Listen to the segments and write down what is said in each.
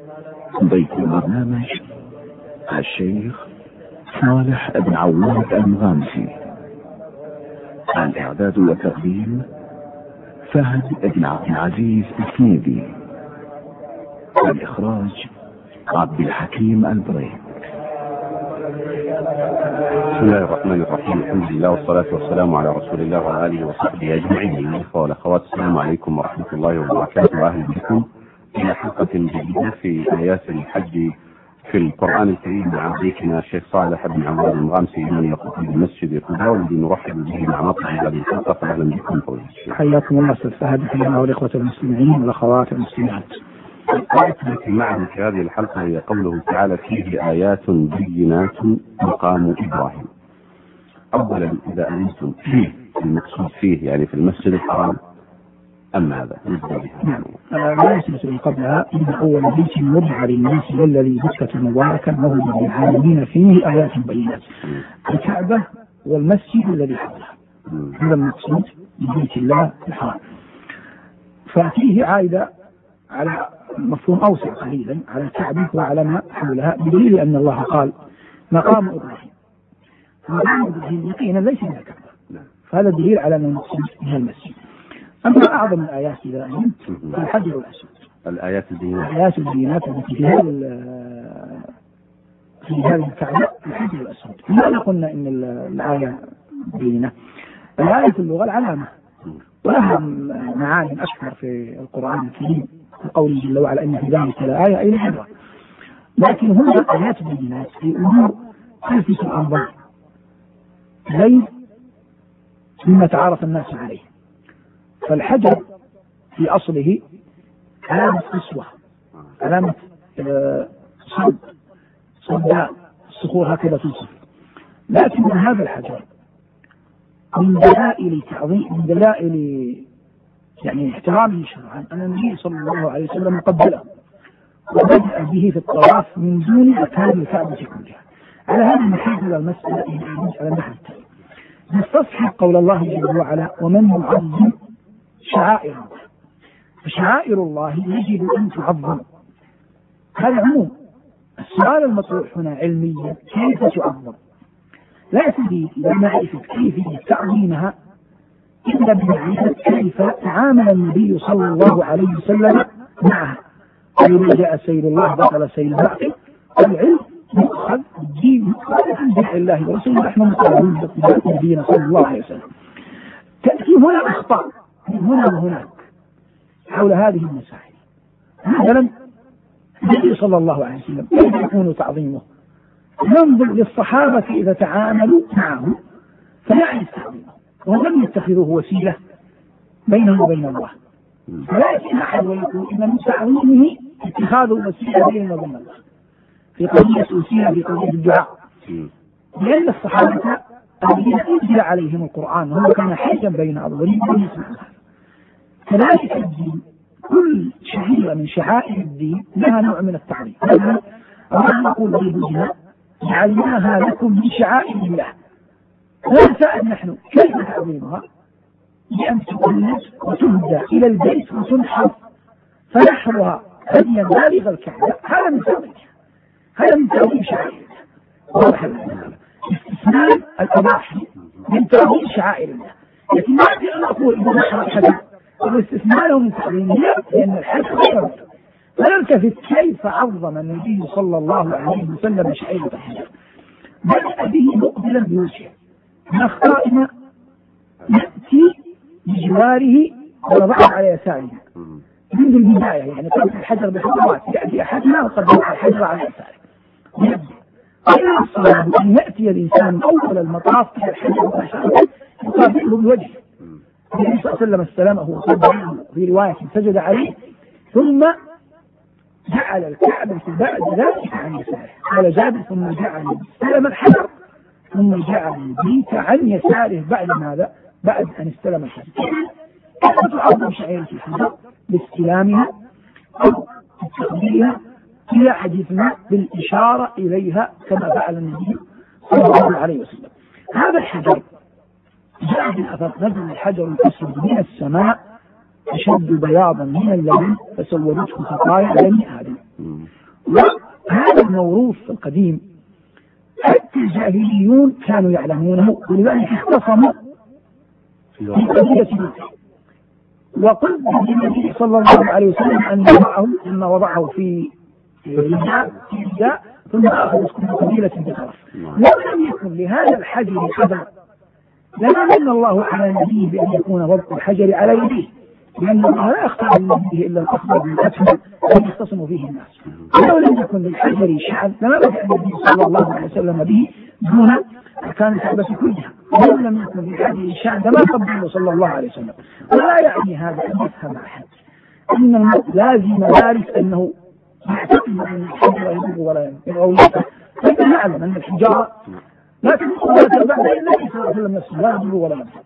ضيف البرنامج الشيخ صالح بن عواد المغامسي. الإعداد والتقديم فهد بن عبد العزيز السنيدي. الإخراج عبد الحكيم البريد. بسم الله الرحمن الرحيم. الحمد لله والصلاة والسلام على رسول الله وعلى آله وصحبه أجمعين. الإخوة والأخوات، السلام عليكم ورحمة الله وبركاته. أهلا بكم إلى حلقة جديدة في آيات الحج في القرآن الكريم مع ضيفنا الشيخ صالح بن عواد المغامسي من يقود المسجد قباء، والذي نرحب به مع مطلع هذه الحلقة. فأهلا بكم فوز. حياكم الله أستاذ فهد، حيانا والإخوة المستمعين والأخوات المستمعات. الآية التي معنا في هذه الحلقة هي قوله تعالى: فيه آيات بينات مقام إبراهيم. أولا، إذا أنتم فيه المقصود فيه يعني في المسجد الحرام أم ماذا؟ نعم، لا يسمى قبلها إن أول بيت وضع للناس والذي بكة مباركا وهدى للعالمين فيه آيات بينات. الكعبة والمسجد الذي حولها، هذا المقصود ببيت الله الحرام. ففيه عائدة على مفهوم أوسع قليلا على الكعبة وعلى ما حولها، بدليل أن الله قال مقام إبراهيم. مقام إبراهيم يقينا ليس من الكعبة، فهذا دليل على أن المقصود بها المسجد. أما أعظم الآيات إذا أنت في الحجر الأسود، الآيات البينات التي في هذه الكعبة الحجر الأسود. لماذا قلنا إن الآية بينة؟ الآية في اللغة العلامة، ولها معاني أكثر في القرآن الكريم، قوله جل وعلا إن في ذلك لآية أي العبرة. لكن هنا آيات بينات في أمور تلفت الأنظار زي مما تعارف الناس عليه. فالحجر في أصله علامة قسوة، علامة صداء، الصخور هكذا توصف. لكن هذا الحجر من دلائل تعظيم، من دلائل يعني احترامه شرعا أن النبي صلى الله عليه وسلم قبله وبدأ به في الطواف من دون أركان الكعبة كلها. على هذا نحدد المسألة على النحو التالي: نستصحب قول الله جل وعلا: ومن يعظم شعائر الله. فشعائر الله يجب أن تعظم. هذا عموم. السؤال المطروح هنا علميا: كيف تعظم؟ لا يفيد بمعرفة كيفية تعظيمها إلا بمعرفة كيف تعامل النبي صلى الله عليه وسلم معها. إذا جاء سيد الله بطل سيد باطل. العلم يؤخذ الدين عن دين الله ورسوله. نحن مطالبين باتباع نبينا صلى الله عليه وسلم. تأتي هنا أخطاء من هنا وهناك حول هذه المسائل. مثلا النبي صلى الله عليه وسلم كيف يكون تعظيمه؟ ننظر للصحابة إذا تعاملوا معه فنعرف تعظيمه، ولم يتخذوه وسيلة بينه وبين الله. فلا يأتي أحد ويقول إن من تعظيمه اتخاذ وسيلة بينه وبين الله في قضية وسيلة في قضية الدعاء، لأن الصحابة الذين أنزل عليهم القرآن هم كان حاجا بين أظهرهم ويسمعون. كذلك الدين، كل شعيرة من شعائر الدين لها نوع من التعظيم. مثلا الله يقول بيدنا: جعلناها لكم من شعائر الله. لا نحن كيف تعظيمها؟ بأن تقلد وتهدى إلى البيت وتنحر، فنحرها هديا بالغ الكعبة. هذا من تعظيمها، هذا من تعظيم شعائر الله. استثناء الأضاحي من تعظيم شعائر الله. لكن ما أقدر أن أقول إذا نحر الحجر والاستثناء له من تعظيمه، لأن الحج خير. فنلتفت كيف عظم النبي صلى الله عليه وسلم شعيرة الحجر. بدأ به مقبلا بوجهه، من أخطائنا يأتي بجواره ويضعه على يساره منذ البداية. يعني قبل الحجر بخطوات يأتي أحدنا وقدم الحجر على يساره. الصواب أن يأتي الإنسان أول المطاف إلى الحجر يقابله بوجهه. النبي صلى الله عليه وسلم استلمه في رواية سجد عليه، ثم جعل الكعبة بعد ذلك عن يساره. قال جابر: ثم جعل استلم الحجر ثم جعل البيت عن يساره. بعد ماذا؟ بعد أن استلم الحجر. كيف تعظم شعيرة الحجر؟ باستلامها أو بتقبيلها إلى حديثنا بالإشارة إليها كما فعل النبي صلى الله عليه وسلم. هذا الحجر جاء في الأثر: نزل الحجر الأسود من السماء أشد بياضا من اللبن فسودته خطايا بني آدم. وهذا الموروث القديم حتى الجاهليون كانوا يعلمونه، ولذلك اختصموا في قضية وقل النبي صلى الله عليه وسلم أن وضعه في رداء ثم أخذ كل قبيلة بطرف. لو لم يكن لهذا الحجر قدر لما من الله على نبيه بأن يكون وضع الحجر على يديه، لأن الله لا يختار لنبيه إلا الأفضل بالأكمل الذي يختصم فيه الناس. ولو لم يكن للحجر شعب لما بدأ النبي صلى الله عليه وسلم به دون أركان الكعبة كلها. ولو لم يكن للحجر شعب لما قبله صلى الله عليه وسلم. ولا يعني هذا أن يفهم أحد أن المرء لازم يعرف أنه يعتقد أن الحجر يضر ولا ينفع، فإننا نعلم أن الحجارة لا تضر ولا تنفع، لأن النبي صلى الله عليه وسلم نفسه لا يضر ولا ينفع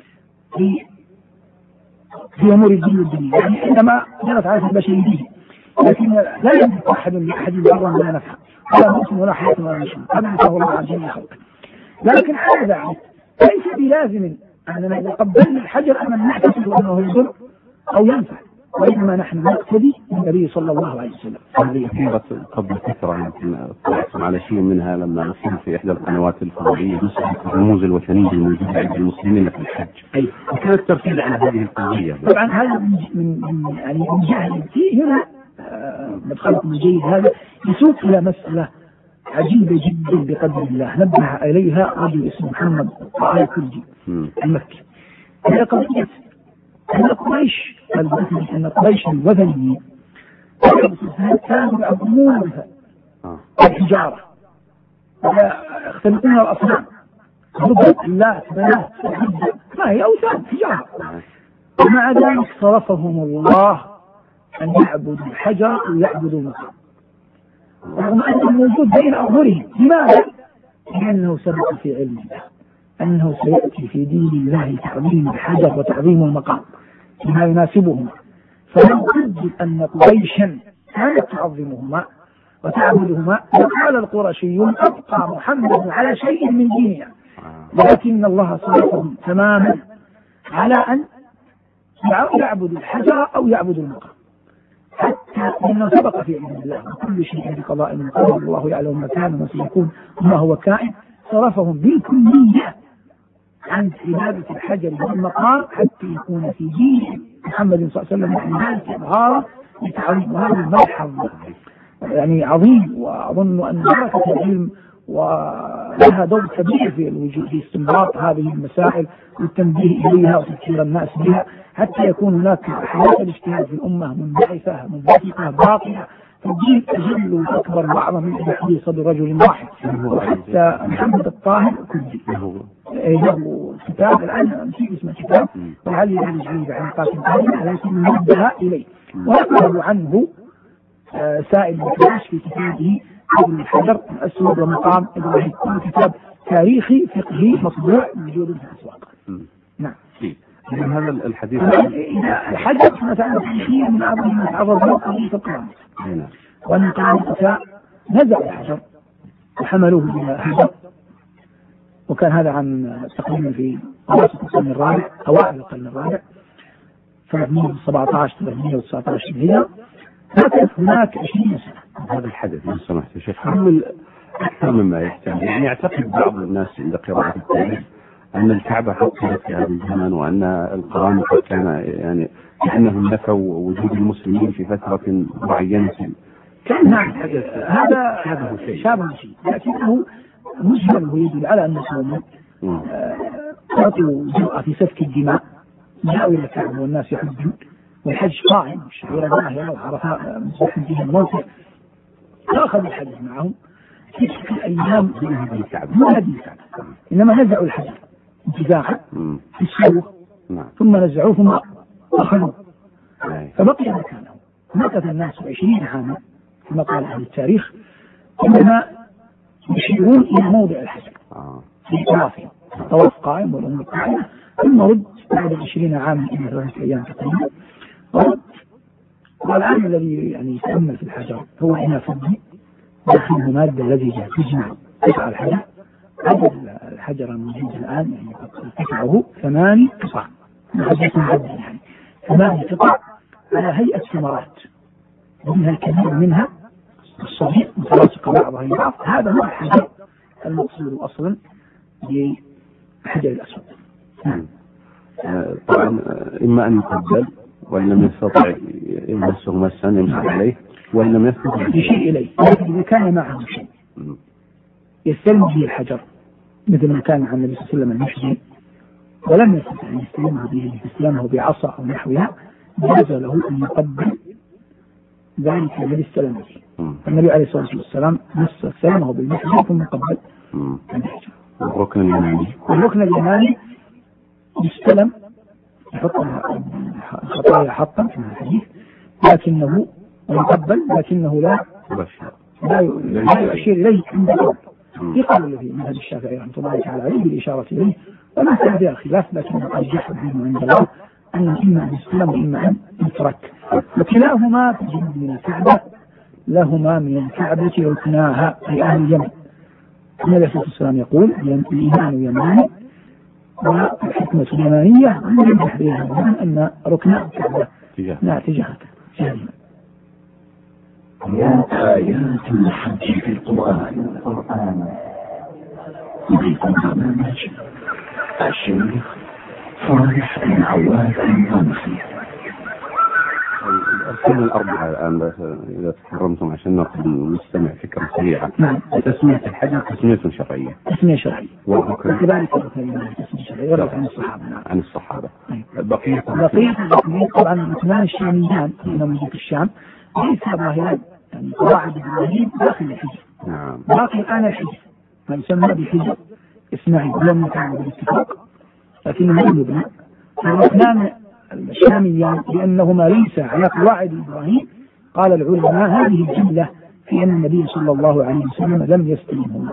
في أمور الدين والدنيا، يعني عندما جرت على البشر به، لكن لا يملك أحد لأحد ضرا ولا نفعا ولا موت ولا حياة ولا نشوء، هذا نفعه الله عز وجل خلقه. لكن على ذلك ليس بلازم أننا إذا قبلنا الحجر أن نعتقد أنه يضر أو ينفع، وإنما نحن نقتدي بالنبي صلى الله عليه وسلم. هذه أثيرت قبل فترة يمكن اطلعتم على شيء منها لما نصير في إحدى القنوات الفضائية مسألة الرموز الوثنية الموجودة عند المسلمين في الحج، وكان التركيز على هذه القضية. طبعا هذا من يعني من جهل هنا مدخلكم الجيد هذا يسوق إلى مسألة عجيبة جدا بقدر الله نبه إليها رجل اسمه محمد طائر كلجي المكي. هي قضية أن قريش الوثنيين كانوا يعظمون الحجارة ويختلقون الأصنام ربط اللات بنات ما هي أوثان حجارة، ومع ذلك صرفهم الله أن يعبدوا الحجر ويعبدوا المقام رغم أنه موجود بين أظهرهم. لماذا؟ لأنه سبق في علم الله أنه سيأتي في دين الله تعظيم الحجر وتعظيم المقام بما يناسبهما، فلو قدر أن قريشا كانت تعظمهما وتعبدهما وقال القرشي أبقى محمد على شيء من ديننا، لكن الله صرفهم تماما على أن يعبد الحجر أو يعبد المقام، حتى أنه سبق في علم الله كل شيء بقضاء من قدر، الله يعلم ما كان وما سيكون وما هو كائن. صرفهم بالكلية عن عبادة الحجر والمقام حتى يكون في دين محمد صلى الله عليه وسلم من ذلك إظهارا لتعظيم. هذا الملحظ يعني عظيم، وأظن أن بركة العلم ولها دور كبير في الوجود في استنباط هذه المسائل والتنبيه إليها وتذكير الناس بها، حتى يكون هناك حالات الاجتهاد في الأمة منبعثة منبثقة باطلة. الدين أجل وأكبر وأعظم من حديث صدر رجل واحد. وحتى محمد الطاهر كلي له كتاب الآن نسيت اسمه كتاب ولعلي يعالج به بعد قاسم قادم، لكن نبه إليه ونقل عنه سائل الكلاش في كتابه ابن الحجر الأسود ومقام إبراهيم، كتاب تاريخي فقهي مطبوع موجود في الأسواق. نعم. هذا الحديث الحجر مثلا شيء من أعظم ما تعرض له في القرآن، وأن قام النساء نزع الحجر وحملوه إلى حجر، وكان هذا عن تقريبا في أواسط القرن الرابع أوائل القرن الرابع 317 319 هجرة. مكث هناك 20 سنة. هذا الحدث لو سمحت يا شيخ حمل أكثر مما يحتمل، يعني يعتقد بعض الناس عند قراءة التاريخ أن الكعبة حصلت في هذا الزمن وأن القرآن كان يعني كأنهم نفوا وجود المسلمين في فترة معينة. كان هذا شابه شيء، لكنه مجمل ويدل على أن المسلمين أعطوا جرأة في سفك الدماء، جاءوا إلى الكعبة والناس يحجون والحج قائم والشعير ظاهرة وعرفاء مسلمين فيها الموسع، فأخذوا الحج معهم في تلك الأيام مو هذه الكعبة، إنما نزعوا الحجر انتزاعا في السوق ثم نزعوه ثم أخذوه فبقي مكانه. مكث الناس 20 عاما كما قال أهل التاريخ، إنما يشيرون إلى موضع الحجر في طوافهم، طواف قائم والأمور قائمة، ثم رد بعد 20 عاما إلى 3 أيام تقريبا ورد. والآن الذي يعني يتأمل في الحجر هو هنا فضي داخله مادة الذي تجمع قطع الحجر. عدد الحجر الموجود الآن يعني قطعه 8 قطع، يعني 8 قطع على هيئة ثمرات، منها الكثير منها الصديق متلاصقة بعضها البعض، هذا هو الحجر المقصود أصلا بالحجر الأسود. طبعا إما أن يقبل وإن لم يستطع يمسه مسا يمسح عليه وإن لم يستطع يشير إليه، لكن إذا كان معه شيء يستلم به الحجر مثل ما كان عن النبي صلى الله عليه وسلم المشرك ولم يستطع أن يستلمه به استلامه بعصا أو نحوها، جاز له أن يقبل ذلك الذي استلم به. النبي عليه الصلاة والسلام استلمه بالمحجر ثم قبل المحجر. الركن اليماني يستلم يحط الخطايا حطا في الحديث، لكنه يقبل لكنه لا يؤشر إليه عند القول. يقال له مذهب الشافعي رحمه الله تعالى عليه بالإشارة إليه، وما كان فيها خلاف، لكن أرجح الدين عند الله أنه إما أن يستلم وإما أن يترك. وكلاهما في جنب من الكعبة، لهما من الكعبة ركناها في أهل اليمن. النبي صلى الله عليه وسلم يقول الإيمان يماني والحكمة اليمانية، من تحريرها أن ركناء الكعبة تجاهك. آيات الحج في القرآن. بكم برنامج الشيخ صالح بن عواد المنصي. الأركان الأربعة الآن إذا تكرمتم عشان نأخذ نستمع فكرة سريعة. تسمية الحج تسمية شرعية. تسمية شرعية. وكذلك تسمية شرعية ورد عن الصحابة. عن الصحابة. بقية طبعا اثنان الشاميان من مملكة الشام ليس ظاهران، يعني قواعد إبراهيم داخل الحجر. باقي الآن الحجر ما يسمى بالحجر إسماعيل لم يكن بالاتفاق، لكنه لم يبنى. فالاثنان الشاميان لأنهما ليس على قواعد إبراهيم، قال العلماء هذه الجملة في أن النبي صلى الله عليه وسلم لم يستلمهما.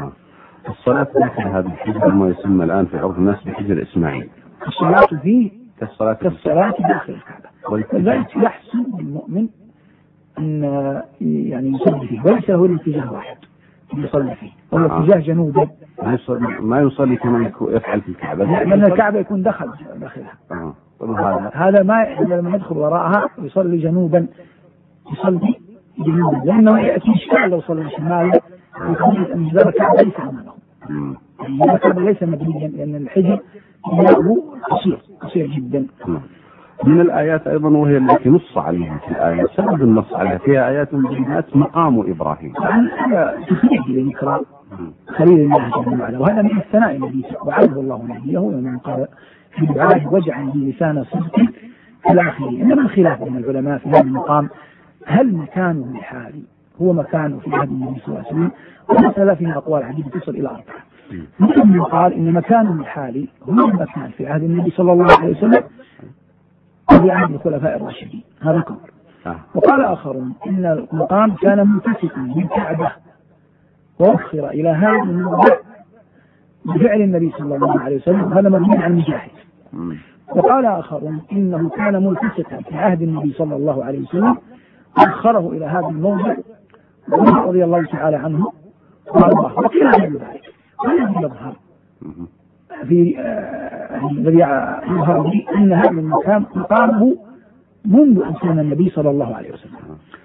الصلاة داخل هذا الحجر ما يسمى الآن في عرف الناس بحجر إسماعيل. الصلاة فيه كالصلاة داخل الكعبة، ولذلك يحسن المؤمن أن يعني يصلي فيه، وليس هو الاتجاه واحد يصلي فيه، هو اتجاه جنوبا. ما يصلي كما يفعل في الكعبة، لأن الكعبة يكون داخلها. هذا ما لما يدخل وراءها يصلي جنوبا، يصلي جنوبا، لأنه يأتي إشكال لو صلى شمالا ويقول أن جدار الكعبة ليس أمامه. جدار الكعبة ليس مبنيا، لأن الحجر بناؤه قصير جدا. من الآيات أيضا وهي التي نص عليها في الآية، سبب النص عليها فيها آيات بينات مقام إبراهيم. هذا تخرج لذكرى خليل الله جل وعلا، وهذا من الثناء الذي وعده الله نبيه ومن قال في دعائه واجعل لي لسان صدق إلى آخره. إنما الخلاف بين العلماء في هذا المقام، هل مكانه الحالي هو مكانه في هذه النبي صلى الله عليه وسلم؟ ومسألة فيها أقوال عديدة تصل إلى 4. منهم قال إن مكانه الحالي هو المكان في عهد النبي صلى الله عليه وسلم وفي عهد الخلفاء الراشدين، هذا قول. وقال آخرون إن المقام كان متسقا بالكعبة وأخر إلى هذا الموضع بفعل النبي صلى الله عليه وسلم، هذا مبني عن مجاهد. وقال آخرون إنه كان ملتسقا في عهد النبي صلى الله عليه وسلم وأخره إلى هذا الموضع رضي الله تعالى عنه وأرضاه. وقيل غير ذلك، والذي يظهر في الذي يظهر به أن هذا المكان مقامه منذ أن كان النبي صلى الله عليه وسلم.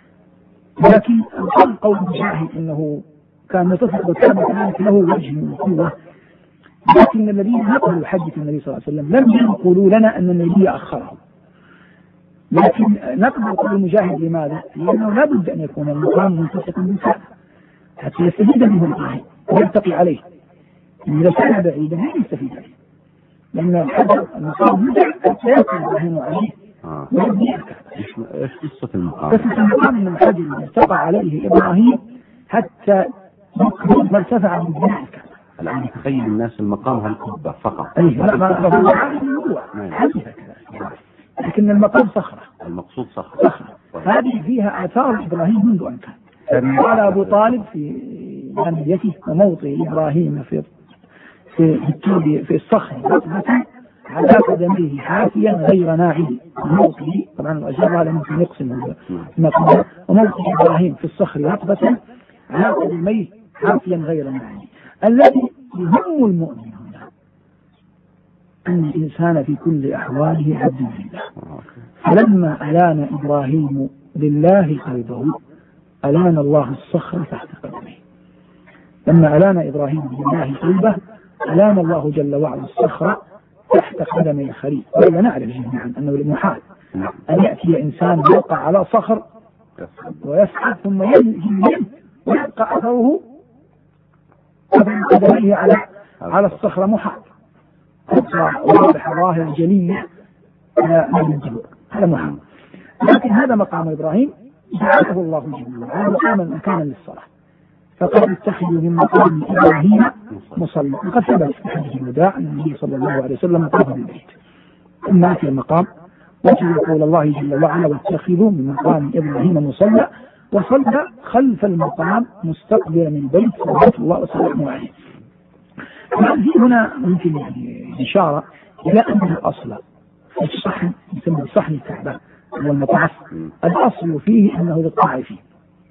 لكن قول مجاهد إنه كان متفق بالكعبة كذلك له وجه من القوة، لكن الذين نقلوا حديث النبي صلى الله عليه وسلم لم يقولوا لنا أن النبي أخره. لكن نقبل قول مجاهد لماذا؟ لأنه لا بد أن يكون المقام متسقا بالكعبة حتى يستفيد منه الإبراهيم ويرتقي عليه. إذا كان بعيدا لا يستفيد عليه، لأن الحجر المقام حتى يكون إبراهيم عليه ويبني الكعبة. إيش قصة المقام؟ قصة المقام أن الحجر ارتقى عليه إبراهيم حتى ما ارتفع من بناء الكعبة. الآن تخيل الناس المقام هالقبة فقط. لا ما هو حديثة كذا، لكن المقام صخرة. المقصود صخرة. هذه فيها آثار إبراهيم منذ أن كان. قال أبو طالب في جانبيته وموطئ إبراهيم في الصخر رتبة على قدميه حافيا غير ناعم. موطئ طبعا الأجر هذا ممكن يقسم وموطئ إبراهيم في الصخر رتبة على قدميه حافيا غير ناعم. الذي يهم المؤمن هنا أن الإنسان في كل أحواله عبد لله. فلما ألان إبراهيم لله قلبه ألان الله الصخر تحت قدمه. لما ألان إبراهيم بالله قلبه ألان الله جل وعلا الصخر تحت قدمي الخليل. ولا نعرف جميعا أنه المحال أن يأتي إنسان يوقع على صخر ويسعد ثم ينزل ويبقى أثره قدميه على الصخرة. محال. واضح ظاهر جلية من الجبر، هذا محال. لكن هذا مقام إبراهيم جعله الله جل وعلا مقاما مكانا للصلاة، فقد اتخذوا من مقام إبراهيم مصلى. وقد ثبت في حديث الوداع أن النبي صلى الله عليه وسلم طاف بالبيت ثم أتى المقام وتلو قول الله جل وعلا واتخذوا من مقام إبراهيم مصلى، وصلى خلف المقام مستقبلا من البيت صلوات الله وسلامه عليه. هنا ممكن إشارة إلى أن الأصل في الصحن يسمى صحن الكعبة والمطاف الأصل فيه أنه للطائفين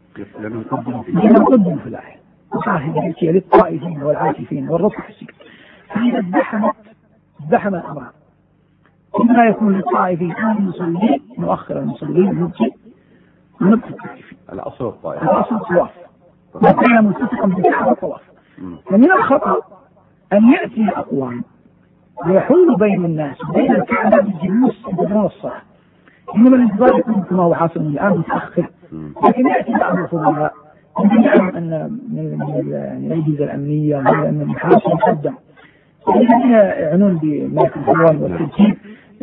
يقدم في الآية صاحب للطائفين والعاكفين والركع السجود. فإذا ازدحم الأمر إما يكون للطائفين أو المصلين نؤخر المصلين ونبقي الطائفين. الأصل الطائف، الأصل الطواف، ما كان متفقا بالكعبة الطواف. ومن الخطأ أن يأتي أقوام ويحول بين الناس وبين الكعبة بالجلوس بدون الصلاة، إنما الانتظار يكون كما هو حاصل الآن متأخر. لكن يأتي بعض الفضلاء يعلم أن من الأجهزة الأمنية وأن المحاسن يقدم الذين يعنون بملك الحوان والترتيب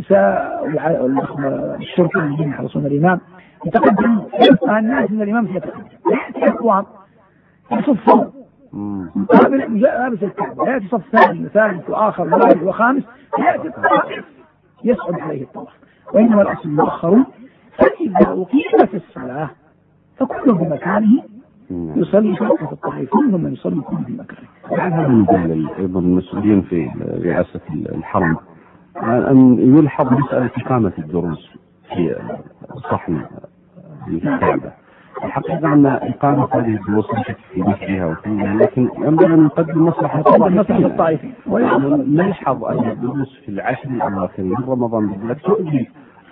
الشرطة الذين يحرسون الإمام يتقدم الناس من الإمام يتقدم. يأتي أقوام يصفون مقابل لابس الكعبة، يأتي صف ثاني وثالث وآخر ورابع وخامس، يأتي الطائف يصعد عليه الطواف. وإنما الأصل مؤخر، فإذا أقيمت الصلاة فكل بمكانه يصلي صلاة الطائفين ثم يصلي كل بمكانه. هذا من أيضا المسؤولين في رئاسة الحرم أن يلحظ مسألة إقامة الدروس في صحن الكعبة. الحقيقة أن إقامة هذه الدروس ليست في نفسها وكلها، لكن ينبغي أن نقدم مصلحة الطائفين. ونلحظ أن الدروس في العشر الأواخر من رمضان بالذات تؤذي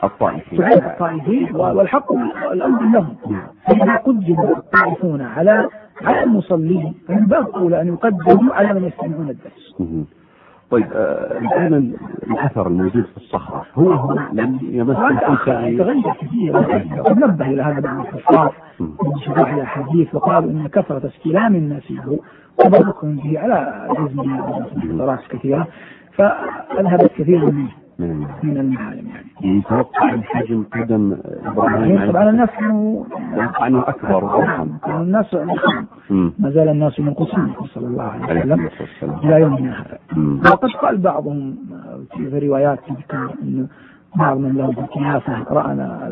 الطائفين والحق الأمر لهم. فإذا قدم الطائفون على المصلين فمن باب أولى أن يقدموا على من يستمعون الدرس. طيب الآن الأثر الموجود في الصخرة هو لم يمس تغير كثير. نبه إلى هذا بعض الحفاظ من شرح الحديث وقالوا إن كثرة استلام الناس له وبركهم به على جزم ضرات كثيرة فأذهبت كثير من المعالم. يعني يتوقع الحجم قدم إبراهيم طبعا الناس كانوا أكبر. كانوا الناس ما زال الناس ينقصون صلى الله عليه وسلم إلى يومنا هذا. وقد قال بعضهم في روايات أن بعض من له الكنافة رأنا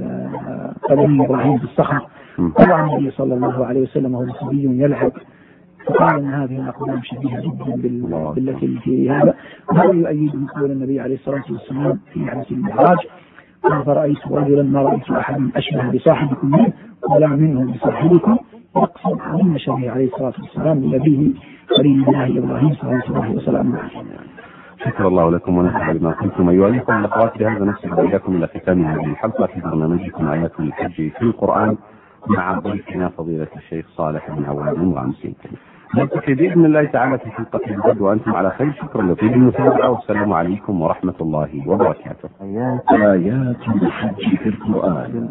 قدم إبراهيم في الصخر، طبعا النبي صلى الله عليه وسلم وهو صبي يلعب، فقال ان هذه الاقدام شبيهه جدا بالتي في هذا. وهذا يؤيد قول النبي عليه الصلاه والسلام في حديث المعراج فرايت رجلا ما رايت احدا اشبه بصاحبكم منه ولا منه بصاحبكم، يقصد عن شبيه عليه الصلاه والسلام لنبيه خليل الله ابراهيم صلى الله عليه وسلم. شكر الله لكم ونفع بما كنتم أيها الأخوة الأخوات. بهذا نصل إليكم إلى ختام هذه الحلقة في برنامجكم آيات الحج في القرآن مع ضيفنا فضيلة الشيخ صالح بن عواد الغامسي. نلتقي بإذن الله تعالى في حلقة الغد وأنتم على خير. شكرا لكم المتابعة والسلام عليكم ورحمة الله وبركاته. آيات الحج في القرآن.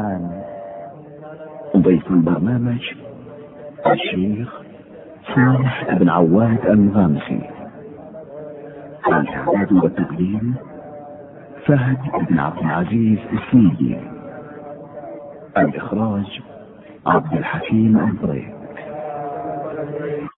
ضيف البرنامج الشيخ صالح بن عواد الغامسي. الإعداد والتقديم فهد بن عبد العزيز السيدي. الإخراج عبد الحكيم الضريح.